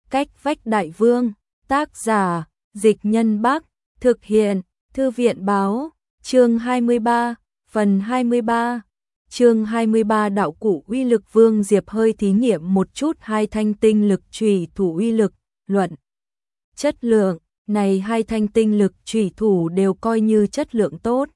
Cách vách đại vương, tác giả, Dịch Nhân Bắc, thực hiện, Thư viện báo, chương 23, phần 23. Chương 23 đạo cụ uy lực. Vương Diệp hơi thí nghiệm một chút hai thanh tinh lực chủy thủ uy lực, luận chất lượng, này hai thanh tinh lực chủy thủ đều coi như chất lượng tốt.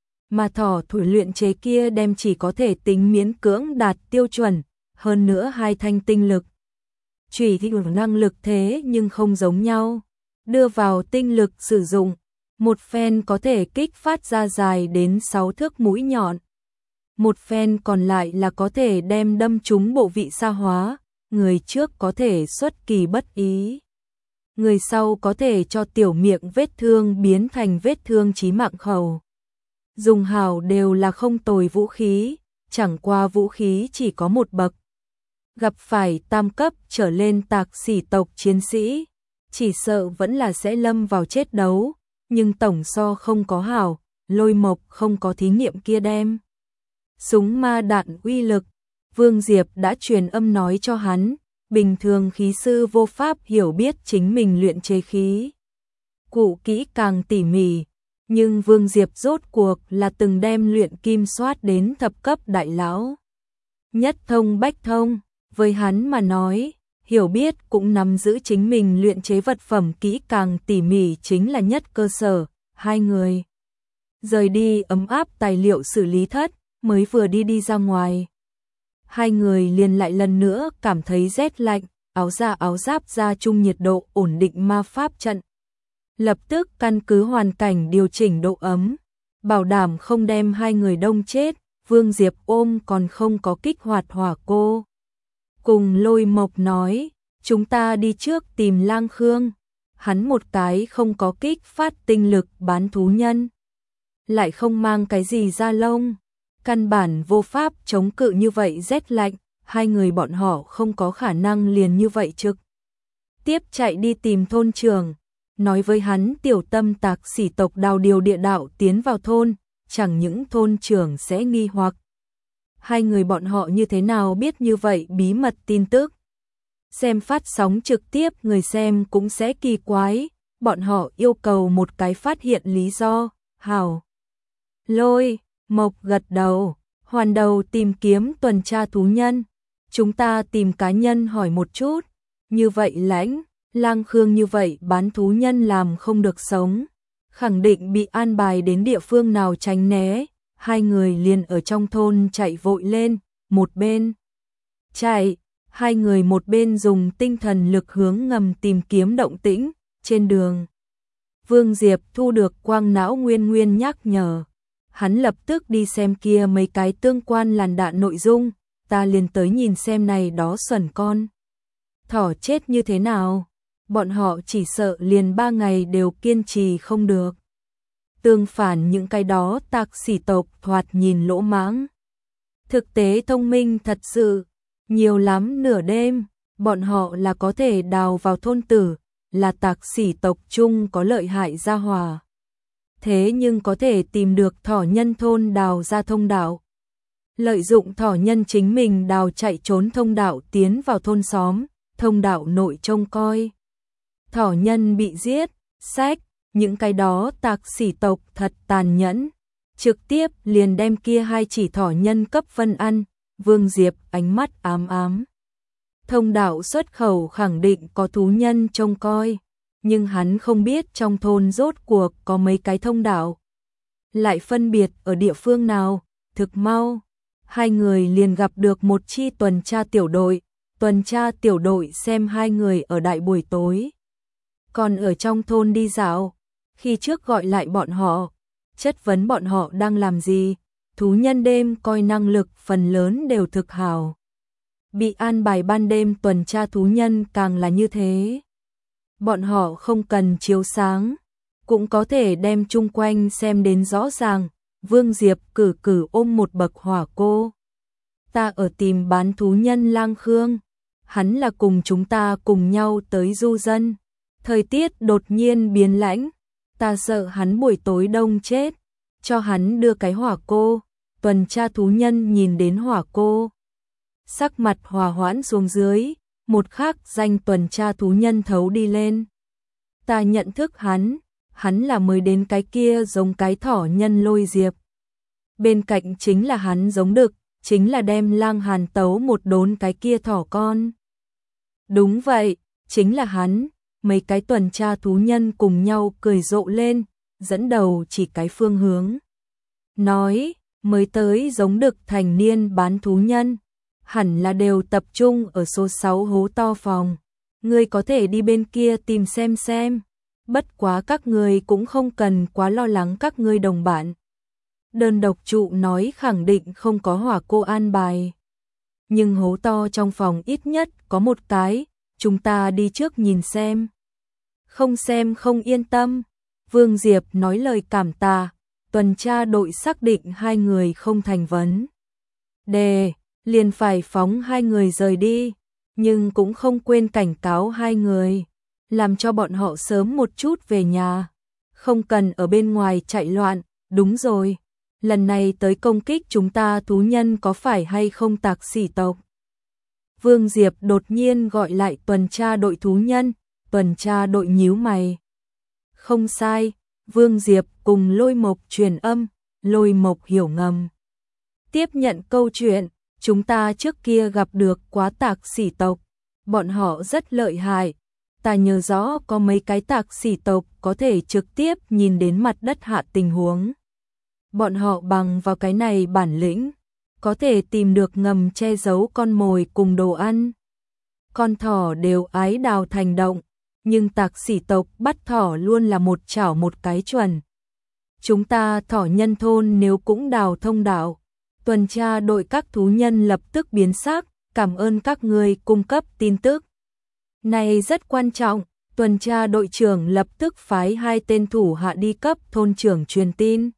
Mà thỏ thổi luyện chế kia đem chỉ có thể tính miễn cưỡng đạt tiêu chuẩn, hơn nữa hai thanh tinh lực chủy thì năng lực thế nhưng không giống nhau. Đưa vào tinh lực sử dụng, một phen có thể kích phát ra dài đến 6 thước mũi nhọn. Một phen còn lại là có thể đem đâm trúng bộ vị xa hóa, người trước có thể xuất kỳ bất ý. Người sau có thể cho tiểu miệng vết thương biến thành vết thương chí mạng khẩu. Dùng hảo đều là không tồi vũ khí, chẳng qua vũ khí chỉ có một bậc. Gặp phải tam cấp trở lên tạc sĩ tộc chiến sĩ, chỉ sợ vẫn là sẽ lâm vào chết đấu, nhưng tổng so không có hảo, Lôi Mộc không có thí nghiệm kia đem. Súng ma đạn uy lực, Vương Diệp đã truyền âm nói cho hắn, bình thường khí sư vô pháp hiểu biết chính mình luyện chế khí cụ kỹ càng tỉ mỉ, nhưng Vương Diệp rốt cuộc là từng đem luyện kim soát đến thập cấp đại lão. Nhất thông bách thông, với hắn mà nói, hiểu biết cũng nắm giữ chính mình luyện chế vật phẩm kỹ càng tỉ mỉ chính là nhất cơ sở. Hai người rời đi ấm áp tài liệu xử lý thất, mới vừa đi ra ngoài. Hai người liền lại lần nữa cảm thấy rét lạnh, áo giáp ra chung nhiệt độ ổn định ma pháp trận. Lập tức căn cứ hoàn cảnh điều chỉnh độ ấm, bảo đảm không đem hai người đông chết. Vương Diệp ôm còn không có kích hoạt hỏa cô. Cùng Lôi Mộc nói, chúng ta đi trước tìm Lang Khương. Hắn một cái không có kích phát tinh lực bán thú nhân, lại không mang cái gì da lông, căn bản vô pháp chống cự như vậy rét lạnh, hai người bọn họ không có khả năng liền như vậy trực tiếp chạy đi tìm thôn trưởng, nói với hắn tiểu tâm tạc sĩ tộc đào điều địa đạo tiến vào thôn, chẳng những thôn trưởng sẽ nghi hoặc hai người bọn họ như thế nào biết như vậy bí mật tin tức. Xem phát sóng trực tiếp người xem cũng sẽ kỳ quái, bọn họ yêu cầu một cái phát hiện lý do. Hảo. Lôi Mộc gật đầu, hoàn đầu tìm kiếm tuần tra thú nhân. Chúng ta tìm cá nhân hỏi một chút, như vậy lãnh, Lang Khương như vậy bán thú nhân làm không được sống, khẳng định bị an bài đến địa phương nào tránh né. Hai người liền ở trong thôn chạy vội lên, một bên chạy, hai người một bên dùng tinh thần lực hướng ngầm tìm kiếm động tĩnh. Trên đường, Vương Diệp thu được quang não nguyên nhắc nhở, hắn lập tức đi xem kia mấy cái tương quan làn đạn nội dung, ta liền tới nhìn xem này đó xuẩn con thỏ chết như thế nào, bọn họ chỉ sợ liền 3 ngày đều kiên trì không được. Tương phản những cái đó tạc sĩ tộc thoạt nhìn lỗ mãng, thực tế thông minh thật sự, nhiều lắm nửa đêm, bọn họ là có thể đào vào thôn tử, là tạc sĩ tộc chung có lợi hại gia hòa. Thế nhưng có thể tìm được thỏ nhân thôn đào ra thông đạo, lợi dụng thỏ nhân chính mình đào chạy trốn thông đạo tiến vào thôn xóm, thông đạo nội trông coi. Thỏ nhân bị giết, sách, những cái đó tạc sĩ tộc thật tàn nhẫn, trực tiếp liền đem kia hai chỉ thỏ nhân cấp phân ăn. Vương Diệp ánh mắt ám ám. Thông đạo xuất khẩu khẳng định có thú nhân trông coi, nhưng hắn không biết trong thôn rốt cuộc có mấy cái thông đạo, lại phân biệt ở địa phương nào. Thực mau, hai người liền gặp được một chi tuần tra tiểu đội. Tuần tra tiểu đội xem hai người ở đại buổi tối còn ở trong thôn đi dạo, khi trước gọi lại bọn họ, chất vấn bọn họ đang làm gì. Thú nhân đêm coi năng lực phần lớn đều thực hảo, bị an bài ban đêm tuần tra thú nhân càng là như thế. Bọn họ không cần chiếu sáng, cũng có thể đem chung quanh xem đến rõ ràng. Vương Diệp cử ôm một bậc hỏa cô. Ta ở tìm bán thú nhân Lang Khương, hắn là cùng chúng ta cùng nhau tới du dân. Thời tiết đột nhiên biến lãnh, ta sợ hắn buổi tối đông chết, cho hắn đưa cái hỏa cô. Tuần tra thú nhân nhìn đến hỏa cô, sắc mặt hòa hoãn xuống dưới, một khác danh tuần tra thú nhân thấu đi lên. Ta nhận thức hắn là mới đến cái kia giống cái thỏ nhân Lôi Diệp. Bên cạnh chính là hắn giống đực, chính là đem Lang Hàn tấu một đốn cái kia thỏ con. Đúng vậy, chính là hắn. Mấy cái tuần tra thú nhân cùng nhau cười rộ lên, dẫn đầu chỉ cái phương hướng. Nói, mới tới giống đực thành niên bán thú nhân, hẳn là đều tập trung ở số 6 hố to phòng. Ngươi có thể đi bên kia tìm xem. Bất quá các ngươi cũng không cần quá lo lắng các ngươi đồng bạn. Đơn độc trụ nói khẳng định không có hỏa cô an bài. Nhưng hố to trong phòng ít nhất có một cái, chúng ta đi trước nhìn xem. Không xem không yên tâm. Vương Diệp nói lời cảm tạ, tuần tra đội xác định hai người không thành vấn đề, liền phải phóng hai người rời đi, nhưng cũng không quên cảnh cáo hai người, làm cho bọn họ sớm một chút về nhà, không cần ở bên ngoài chạy loạn. Đúng rồi, lần này tới công kích chúng ta thú nhân có phải hay không Tạc Sỉ tộc? Vương Diệp đột nhiên gọi lại tuần tra đội thú nhân, tuần tra đội nhíu mày. Không sai, Vương Diệp cùng Lôi Mộc truyền âm, Lôi Mộc hiểu ngầm. Tiếp nhận câu chuyện, chúng ta trước kia gặp được quá Tạc Sỉ tộc, bọn họ rất lợi hại. Ta nhớ rõ có mấy cái Tạc Sỉ tộc có thể trực tiếp nhìn đến mặt đất hạ tình huống. Bọn họ bằng vào cái này bản lĩnh, có thể tìm được ngầm che giấu con mồi cùng đồ ăn. Con thỏ đều ái đào thành động, nhưng Tạc Sỉ tộc bắt thỏ luôn là một chảo một cái chuẩn. Chúng ta thỏ nhân thôn nếu cũng đào thông đạo, tuần tra đội các thú nhân lập tức biến sắc, cảm ơn các ngươi cung cấp tin tức. Này rất quan trọng, tuần tra đội trưởng lập tức phái hai tên thủ hạ đi cấp thôn trưởng truyền tin.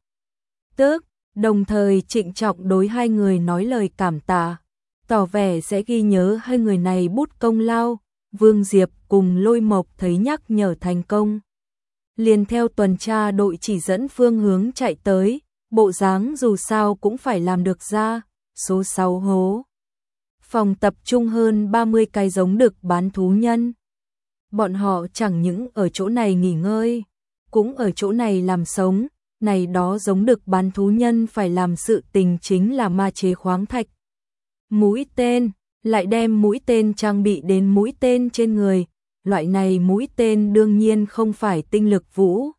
Đồng thời trịnh trọng đối hai người nói lời cảm tạ, tỏ vẻ sẽ ghi nhớ hai người này bút công lao. Vương Diệp cùng Lôi Mộc thấy nhắc nhở thành công, liền theo tuần tra đội chỉ dẫn phương hướng chạy tới, bộ dáng dù sao cũng phải làm được ra. Số 6 hố phòng tập trung hơn 30 cái giống đực bán thú nhân. Bọn họ chẳng những ở chỗ này nghỉ ngơi, cũng ở chỗ này làm sống. Này đó giống đực bán thú nhân phải làm sự tình chính là ma chế khoáng thạch. Mũi tên, lại đem mũi tên trang bị đến mũi tên trên người. Loại này mũi tên đương nhiên không phải tinh lực vũ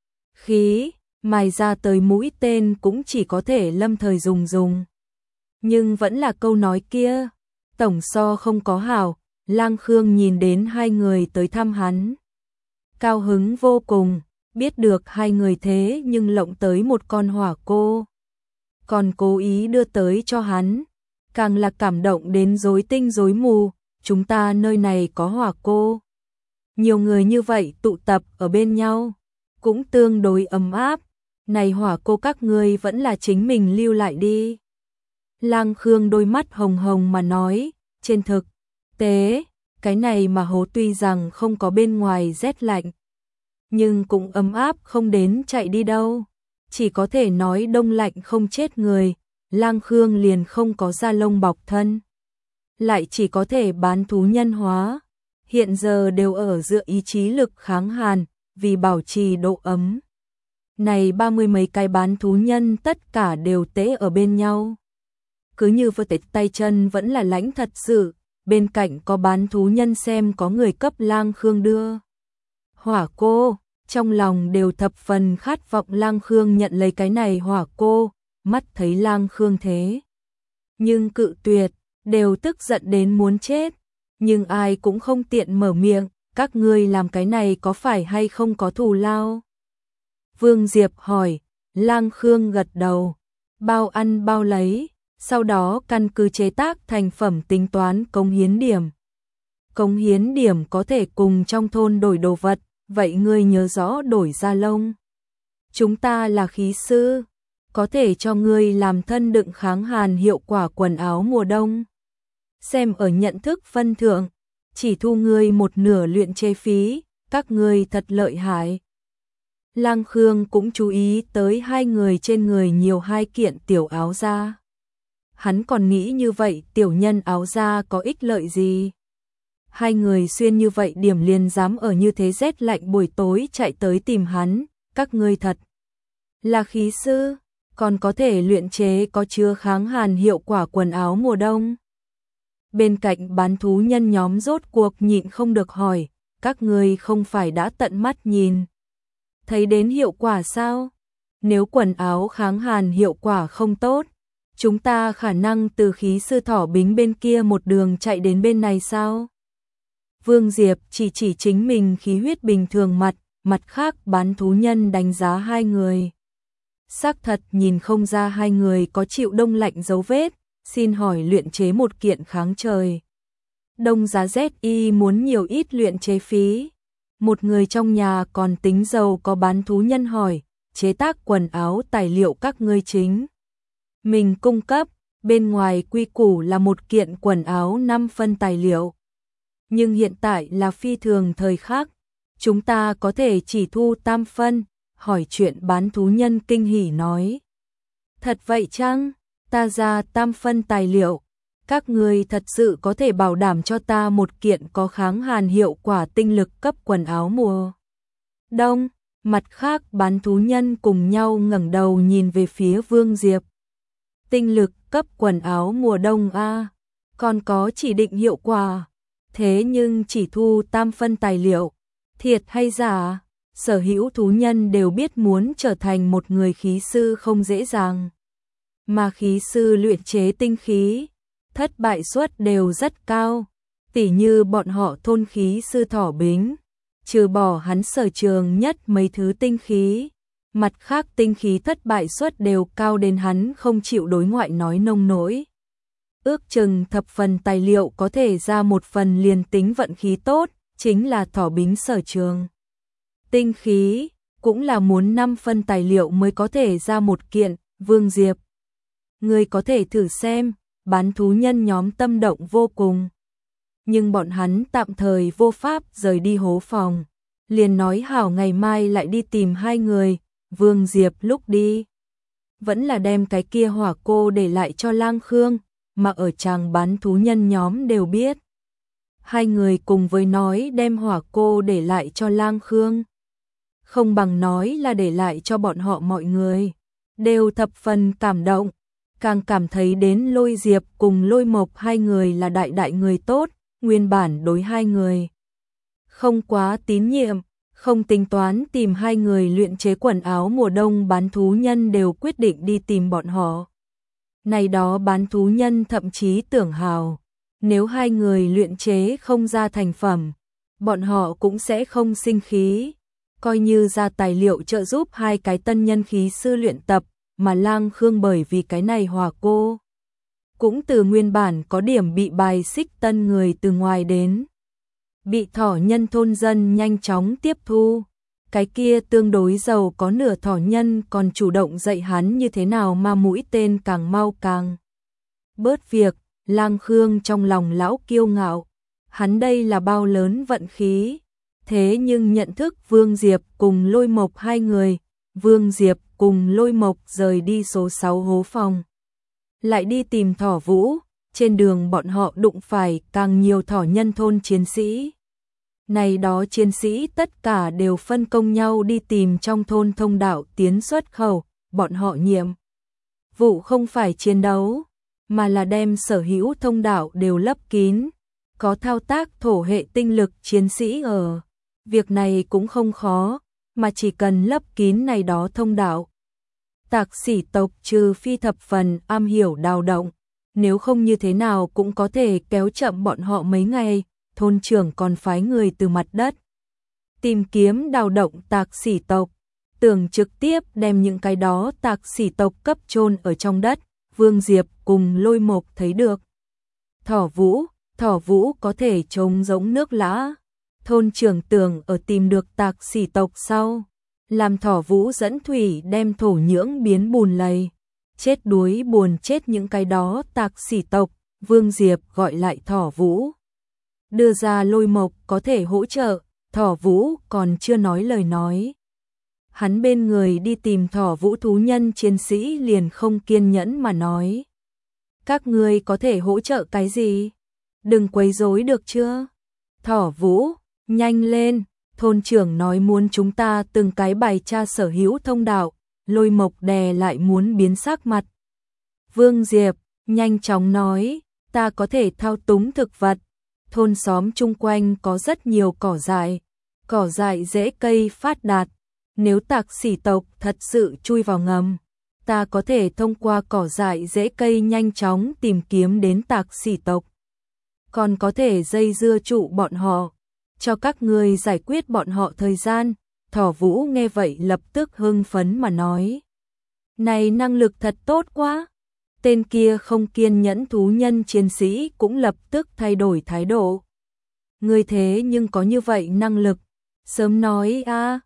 khí, mài ra tới mũi tên cũng chỉ có thể lâm thời dùng. Nhưng vẫn là câu nói kia, tổng so không có hảo. Lang Khương nhìn đến hai người tới thăm hắn, cao hứng vô cùng, biết được hai người thế nhưng lộng tới một con hỏa cô, còn cố ý đưa tới cho hắn, càng là cảm động đến rối tinh rối mù. Chúng ta nơi này có hỏa cô, nhiều người như vậy tụ tập ở bên nhau, cũng tương đối ấm áp. Này hỏa cô các ngươi vẫn là chính mình lưu lại đi. Lang Khương đôi mắt hồng hồng mà nói, trên thực tế, cái này mà hố tuy rằng không có bên ngoài rét lạnh, nhưng cũng ấm áp không đến chạy đi đâu. Chỉ có thể nói đông lạnh không chết người. Lang Khương liền không có da lông bọc thân, lại chỉ có thể bán thú nhân hóa. Hiện giờ đều ở dựa ý chí lực kháng hàn, vì bảo trì độ ấm. Này 30 mấy cái bán thú nhân tất cả đều tễ ở bên nhau. Cứ như vừa tết tay chân vẫn là lãnh thật sự. Bên cạnh có bán thú nhân xem có người cấp Lang Khương đưa hỏa cô, trong lòng đều thập phần khát vọng Lang Khương nhận lấy cái này hỏa cô. Mắt thấy Lang Khương thế nhưng cự tuyệt, đều tức giận đến muốn chết, nhưng ai cũng không tiện mở miệng. Các ngươi làm cái này có phải hay không có thù lao? Vương Diệp hỏi. Lang Khương gật đầu, bao ăn bao lấy, sau đó căn cứ chế tác thành phẩm tính toán cống hiến điểm. Cống hiến điểm có thể cùng trong thôn đổi đồ vật, vậy ngươi nhớ rõ đổi da lông. Chúng ta là khí sư, có thể cho ngươi làm thân đựng kháng hàn hiệu quả quần áo mùa đông. Xem ở nhận thức phân thượng, chỉ thu ngươi một nửa luyện chế phí, các ngươi thật lợi hại. Lang Khương cũng chú ý tới hai người trên người nhiều hai kiện tiểu áo da. Hắn còn nghĩ như vậy tiểu nhân áo da có ích lợi gì? Hai người xuyên như vậy điểm liền dám ở như thế rét lạnh buổi tối chạy tới tìm hắn, các ngươi thật là khí sư, còn có thể luyện chế có chứa kháng hàn hiệu quả quần áo mùa đông. Bên cạnh bán thú nhân nhóm rốt cuộc nhịn không được hỏi, các ngươi không phải đã tận mắt nhìn thấy đến hiệu quả sao? Nếu quần áo kháng hàn hiệu quả không tốt, chúng ta khả năng từ khí sư Thỏ Bính bên kia một đường chạy đến bên này sao? Vương Diệp chỉ chính mình khí huyết bình thường mặt khác bán thú nhân đánh giá hai người. Xác thật nhìn không ra hai người có chịu đông lạnh dấu vết, xin hỏi luyện chế một kiện kháng trời đông giá rét y muốn nhiều ít luyện chế phí. Một người trong nhà còn tính giàu có bán thú nhân hỏi, chế tác quần áo tài liệu các ngươi chính mình cung cấp, bên ngoài quy củ là một kiện quần áo 5 phân tài liệu. Nhưng hiện tại là phi thường thời khắc, chúng ta có thể chỉ thu 3 phân, hỏi chuyện bán thú nhân kinh hỉ nói. Thật vậy chăng? Ta ra 3 phân tài liệu, các ngươi thật sự có thể bảo đảm cho ta một kiện có kháng hàn hiệu quả tinh lực cấp quần áo mùa đông. Mặt khác bán thú nhân cùng nhau ngẩng đầu nhìn về phía Vương Diệp. Tinh lực cấp quần áo mùa đông a, còn có chỉ định hiệu quả, thế nhưng chỉ thu 3 phân tài liệu, thiệt hay giả? Sở hữu thú nhân đều biết muốn trở thành một người khí sư không dễ dàng, mà khí sư luyện chế tinh khí, thất bại suất đều rất cao, tỉ như bọn họ thôn khí sư Thỏ Bính, trừ bỏ hắn sở trường nhất mấy thứ tinh khí, mặt khác tinh khí thất bại suất đều cao đến hắn không chịu đối ngoại nói nông nỗi. Ước chừng thập phần tài liệu có thể ra một phần liền tính vận khí tốt, chính là Thỏ Bính sở trường. Tinh khí cũng là muốn 5 phân tài liệu mới có thể ra một kiện. Vương Diệp, người có thể thử xem. Bán thú nhân nhóm tâm động vô cùng, nhưng bọn hắn tạm thời vô pháp rời đi hố phòng, liền nói hảo ngày mai lại đi tìm hai người. Vương Diệp lúc đi vẫn là đem cái kia hỏa cô để lại cho Lang Khương, mà ở chàng bán thú nhân nhóm đều biết. Hai người cùng với nói đem hỏa cô để lại cho Lang Khương, không bằng nói là để lại cho bọn họ mọi người, đều thập phần cảm động, càng cảm thấy đến Lôi Diệp cùng Lôi Mộc hai người là đại người tốt, nguyên bản đối hai người không quá tín nhiệm, không tính toán tìm hai người luyện chế quần áo mùa đông bán thú nhân đều quyết định đi tìm bọn họ. Này đó bán thú nhân thậm chí tưởng hào, nếu hai người luyện chế không ra thành phẩm, bọn họ cũng sẽ không sinh khí, coi như ra tài liệu trợ giúp hai cái tân nhân khí sư luyện tập, mà Lang Khương bởi vì cái này hỏa cô cũng từ nguyên bản có điểm bị bài xích tân người từ ngoài đến, bị thỏ nhân thôn dân nhanh chóng tiếp thu. Cái kia tương đối giàu có nửa thỏ nhân còn chủ động dạy hắn như thế nào mà mũi tên càng mau càng bớt việc. Lang Khương trong lòng lão kiêu ngạo, hắn đây là bao lớn vận khí, thế nhưng nhận thức Vương Diệp cùng Lôi Mộc hai người. Vương Diệp cùng Lôi Mộc rời đi số 6 hố phòng, lại đi tìm Thỏ Vũ, trên đường bọn họ đụng phải càng nhiều thỏ nhân thôn chiến sĩ. Này đó chiến sĩ tất cả đều phân công nhau đi tìm trong thôn thông đạo tiến xuất khẩu, bọn họ nhiệm vụ không phải chiến đấu, mà là đem sở hữu thông đạo đều lấp kín, có thao tác thổ hệ tinh lực chiến sĩ ở. Việc này cũng không khó, mà chỉ cần lấp kín này đó thông đạo. Tạc sĩ tộc trừ phi thập phần am hiểu đào động, nếu không như thế nào cũng có thể kéo chậm bọn họ mấy ngày. Thôn trưởng còn phái người từ mặt đất tìm kiếm đào động tạc sĩ tộc, tưởng trực tiếp đem những cái đó tạc sĩ tộc cấp chôn ở trong đất. Vương Diệp cùng Lôi Mộc thấy được Thỏ Vũ có thể trống giống nước lã. Thôn trưởng tưởng ở tìm được tạc sĩ tộc sau, làm Thỏ Vũ dẫn thủy đem thổ nhưỡng biến bùn lầy, chết đuối buồn chết những cái đó tạc sĩ tộc. Vương Diệp gọi lại Thỏ Vũ, đưa ra Lôi Mộc có thể hỗ trợ. Thỏ Vũ còn chưa nói lời nói, hắn bên người đi tìm Thỏ Vũ thú nhân chiến sĩ liền không kiên nhẫn mà nói, các ngươi có thể hỗ trợ cái gì? Đừng quấy rối được chưa? Thỏ Vũ, nhanh lên, thôn trưởng nói muốn chúng ta từng cái bài tra sở hữu thông đạo, Lôi Mộc đè lại muốn biến sắc mặt. Vương Diệp, nhanh chóng nói, ta có thể thao túng thực vật, thôn xóm chung quanh có rất nhiều cỏ dại rễ cây phát đạt, nếu Tạc Sỉ tộc thật sự chui vào ngầm, ta có thể thông qua cỏ dại rễ cây nhanh chóng tìm kiếm đến Tạc Sỉ tộc. Còn có thể dây dưa trụ bọn họ, cho các người giải quyết bọn họ thời gian. Thỏ Vũ nghe vậy lập tức hưng phấn mà nói. Này năng lực thật tốt quá. Tên kia không kiên nhẫn thú nhân chiến sĩ cũng lập tức thay đổi thái độ. Người thế nhưng có như vậy năng lực. Sớm nói a,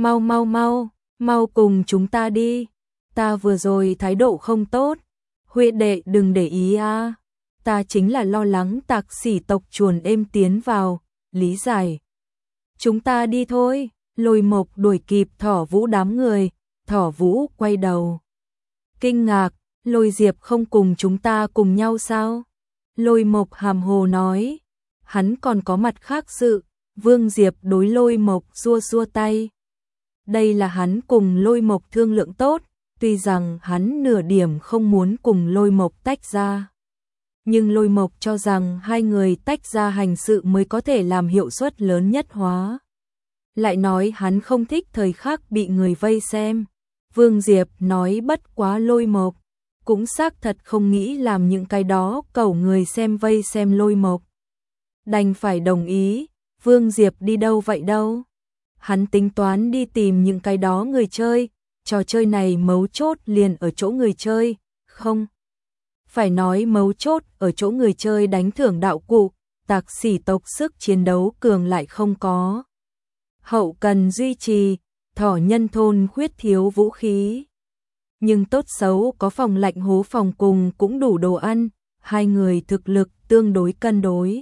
mau cùng chúng ta đi. Ta vừa rồi thái độ không tốt. Huệ đệ đừng để ý a. Ta chính là lo lắng Tạc Sỉ tộc chuồn êm tiến vào, lý giải. Chúng ta đi thôi. Lôi Mộc đuổi kịp Thỏ Vũ đám người, Thỏ Vũ quay đầu. Kinh ngạc, Lôi Diệp không cùng chúng ta cùng nhau sao? Lôi Mộc hàm hồ nói, hắn còn có mặt khác sự. Vương Diệp đối Lôi Mộc xua tay. Đây là hắn cùng Lôi Mộc thương lượng tốt, tuy rằng hắn nửa điểm không muốn cùng Lôi Mộc tách ra. Nhưng Lôi Mộc cho rằng hai người tách ra hành sự mới có thể làm hiệu suất lớn nhất hóa. Lại nói hắn không thích thời khắc bị người vây xem. Vương Diệp nói bất quá Lôi Mộc, cũng xác thật không nghĩ làm những cái đó cầu người xem vây xem Lôi Mộc. Đành phải đồng ý. Vương Diệp đi đâu vậy đâu? Hắn tính toán đi tìm những cái đó người chơi, trò chơi này mấu chốt liền ở chỗ người chơi, không? Phải nói mấu chốt ở chỗ người chơi đánh thưởng đạo cụ, Tạc Sỉ tộc sức chiến đấu cường lại không có. Hậu cần duy trì, thỏ nhân thôn khuyết thiếu vũ khí. Nhưng tốt xấu có phòng lạnh hố phòng cùng cũng đủ đồ ăn, hai người thực lực tương đối cân đối.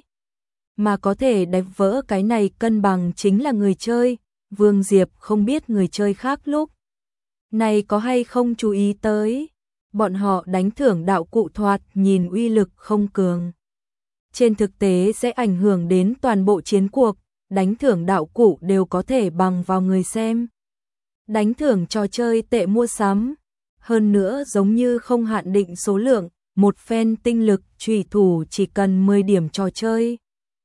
Mà có thể đánh vỡ cái này cân bằng chính là người chơi, Vương Diệp không biết người chơi khác lúc này có hay không chú ý tới. Bọn họ đánh thưởng đạo cụ thoạt nhìn uy lực không cường. Trên thực tế sẽ ảnh hưởng đến toàn bộ chiến cuộc, đánh thưởng đạo cụ đều có thể bằng vào người xem. Đánh thưởng trò chơi tệ mua sắm, hơn nữa giống như không hạn định số lượng, một phen tinh lực chủy thủ chỉ cần 10 điểm trò chơi.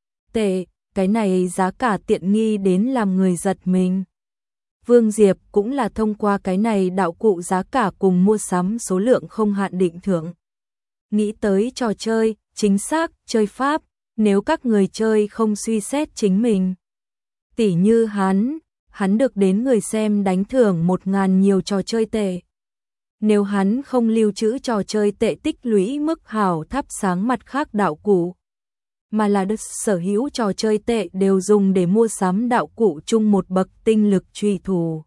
Tệ, cái này giá cả tiện nghi đến làm người giật mình. Vương Diệp cũng là thông qua cái này đạo cụ giá cả cùng mua sắm số lượng không hạn định thưởng. Nghĩ tới trò chơi, chính xác, chơi pháp, nếu các người chơi không suy xét chính mình. Tỉ như hắn được đến người xem đánh thưởng 1000 nhiều trò chơi tệ. Nếu hắn không lưu trữ trò chơi tệ tích lũy mức hảo thắp sáng mặt khác đạo cụ, mà là được sở hữu trò chơi tệ đều dùng để mua sắm đạo cụ chung một bậc tinh lực chủy thủ,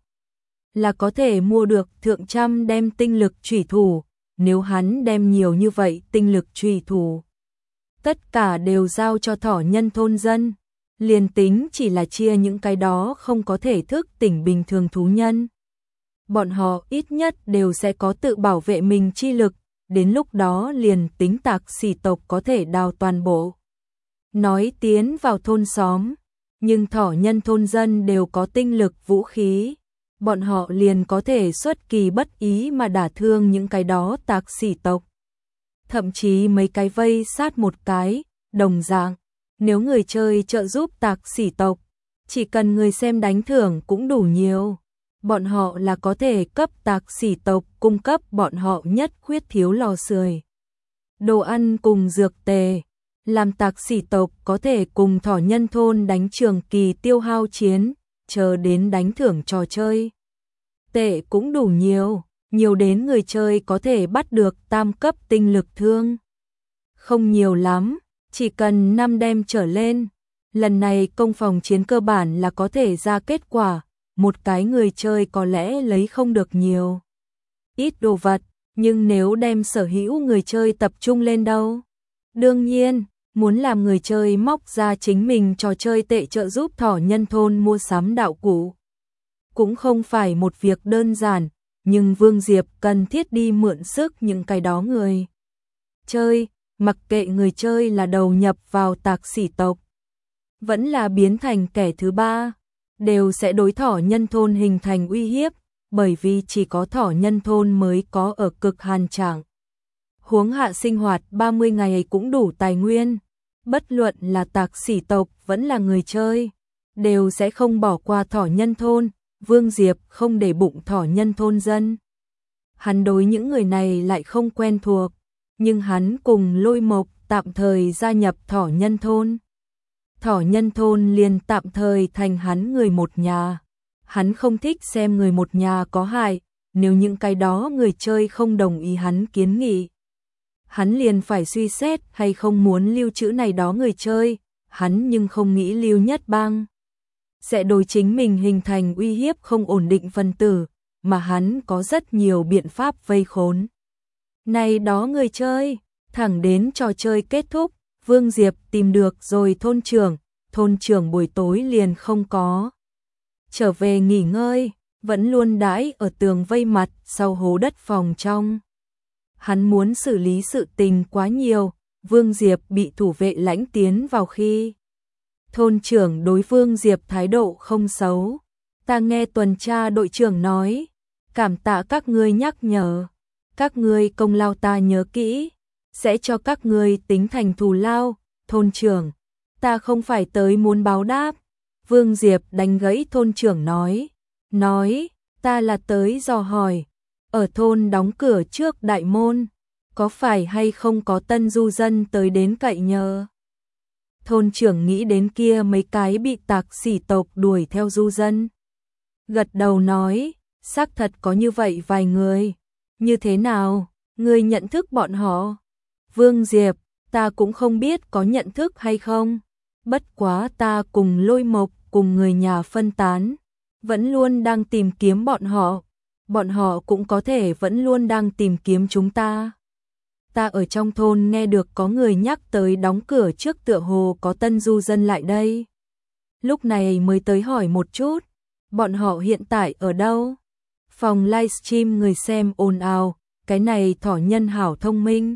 là có thể mua được thượng trăm đem tinh lực chủy thủ. Nếu hắn đem nhiều như vậy tinh lực chủy thủ, tất cả đều giao cho thỏ nhân thôn dân, liền tính chỉ là chia những cái đó không có thể thức tỉnh bình thường thú nhân, bọn họ ít nhất đều sẽ có tự bảo vệ mình chi lực, đến lúc đó liền tính Tạc Sỉ tộc có thể đào toàn bộ nói tiến vào thôn xóm, nhưng thỏ nhân thôn dân đều có tinh lực vũ khí, bọn họ liền có thể xuất kỳ bất ý mà đả thương những cái đó Tạc Sỉ tộc. Thậm chí mấy cái vây sát một cái, đồng dạng, nếu người chơi trợ giúp Tạc Sỉ tộc, chỉ cần người xem đánh thưởng cũng đủ nhiều, bọn họ là có thể cấp Tạc Sỉ tộc cung cấp bọn họ nhất khuyết thiếu lò sưởi, đồ ăn cùng dược tề, làm Tạc Sỉ tộc có thể cùng thỏ nhân thôn đánh trường kỳ tiêu hao chiến, chờ đến đánh thưởng trò chơi. Tệ cũng đủ nhiều, nhiều đến người chơi có thể bắt được tam cấp tinh lực thương. Không nhiều lắm, chỉ cần 5 đem trở lên. Lần này công phòng chiến cơ bản là có thể ra kết quả, một cái người chơi có lẽ lấy không được nhiều ít đồ vật, nhưng nếu đem sở hữu người chơi tập trung lên đâu. Đương nhiên, muốn làm người chơi móc ra chính mình trò chơi tệ trợ giúp thỏ nhân thôn mua sắm đạo cụ, cũng không phải một việc đơn giản, nhưng Vương Diệp cần thiết đi mượn sức những cái đó người chơi, mặc kệ người chơi là đầu nhập vào Tạc Sỉ tộc, vẫn là biến thành kẻ thứ ba, đều sẽ đối thỏ nhân thôn hình thành uy hiếp, bởi vì chỉ có thỏ nhân thôn mới có ở cực hàn trạng. Huống hạ sinh hoạt 30 ngày cũng đủ tài nguyên, bất luận là tạc sỉ tộc vẫn là người chơi, đều sẽ không bỏ qua thỏ nhân thôn. Vương Diệp không để bụng thỏ nhân thôn dân. Hắn đối những người này lại không quen thuộc, nhưng hắn cùng Lôi Mộc tạm thời gia nhập thỏ nhân thôn. Thỏ nhân thôn liền tạm thời thành hắn người một nhà. Hắn không thích xem người một nhà có hại, nếu những cái đó người chơi không đồng ý hắn kiến nghị. Hắn liền phải suy xét hay không muốn lưu trữ này đó người chơi, hắn nhưng không nghĩ Lưu Nhất Bang sẽ đối chính mình hình thành uy hiếp không ổn định phân tử, mà hắn có rất nhiều biện pháp vây khốn. Này đó người chơi, thẳng đến trò chơi kết thúc, Vương Diệp tìm được rồi thôn trưởng buổi tối liền không có trở về nghỉ ngơi, vẫn luôn đãi ở tường vây mặt sau hố đất phòng trong. Hắn muốn xử lý sự tình quá nhiều, Vương Diệp bị thủ vệ lãnh tiến vào khi. Thôn trưởng đối Vương Diệp thái độ không xấu. Ta nghe tuần tra đội trưởng nói, cảm tạ các ngươi nhắc nhở, các ngươi công lao ta nhớ kỹ, sẽ cho các ngươi tính thành thù lao. Thôn trưởng, ta không phải tới muốn báo đáp. Vương Diệp đánh gãy thôn trưởng nói, ta là tới dò hỏi, ở thôn đóng cửa trước đại môn, có phải hay không có tân du dân tới đến cậy nhờ? Thôn trưởng nghĩ đến kia mấy cái bị tạc sỉ tộc đuổi theo du dân. Gật đầu nói, xác thật có như vậy vài người. Như thế nào, ngươi nhận thức bọn họ? Vương Diệp, ta cũng không biết có nhận thức hay không. Bất quá ta cùng Lôi Mộc cùng người nhà phân tán, vẫn luôn đang tìm kiếm bọn họ. Bọn họ cũng có thể vẫn luôn đang tìm kiếm chúng ta. Ta ở trong thôn nghe được có người nhắc tới đóng cửa trước tựa hồ có tân du dân lại đây. Lúc này mới tới hỏi một chút, bọn họ hiện tại ở đâu? Phòng livestream người xem ồn ào, cái này thỏ nhân hảo thông minh.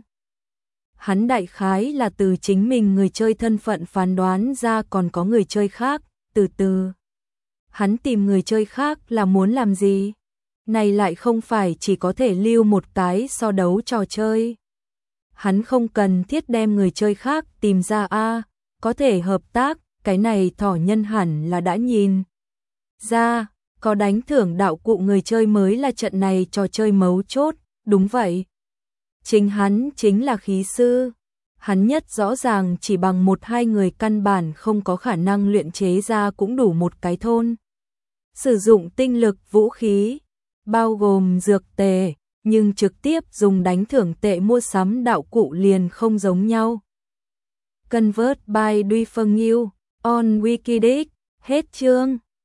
Hắn đại khái là từ chính mình người chơi thân phận phán đoán ra còn có người chơi khác, từ từ. Hắn tìm người chơi khác là muốn làm gì? Này lại không phải chỉ có thể lưu một cái so đấu trò chơi. Hắn không cần thiết đem người chơi khác tìm ra có thể hợp tác, cái này thỏ nhân hẳn là đã nhìn ra, có đánh thưởng đạo cụ người chơi mới là trận này trò chơi mấu chốt, đúng vậy. Chính hắn chính là khí sư, hắn nhất rõ ràng chỉ bằng 1-2 người căn bản không có khả năng luyện chế ra cũng đủ một cái thôn. Sử dụng tinh lực vũ khí, bao gồm dược tề, nhưng trực tiếp dùng đánh thưởng tệ mua sắm đạo cụ liền không giống nhau. Convert by Duy Phân Nghiêu, on Wikidex, hết chương.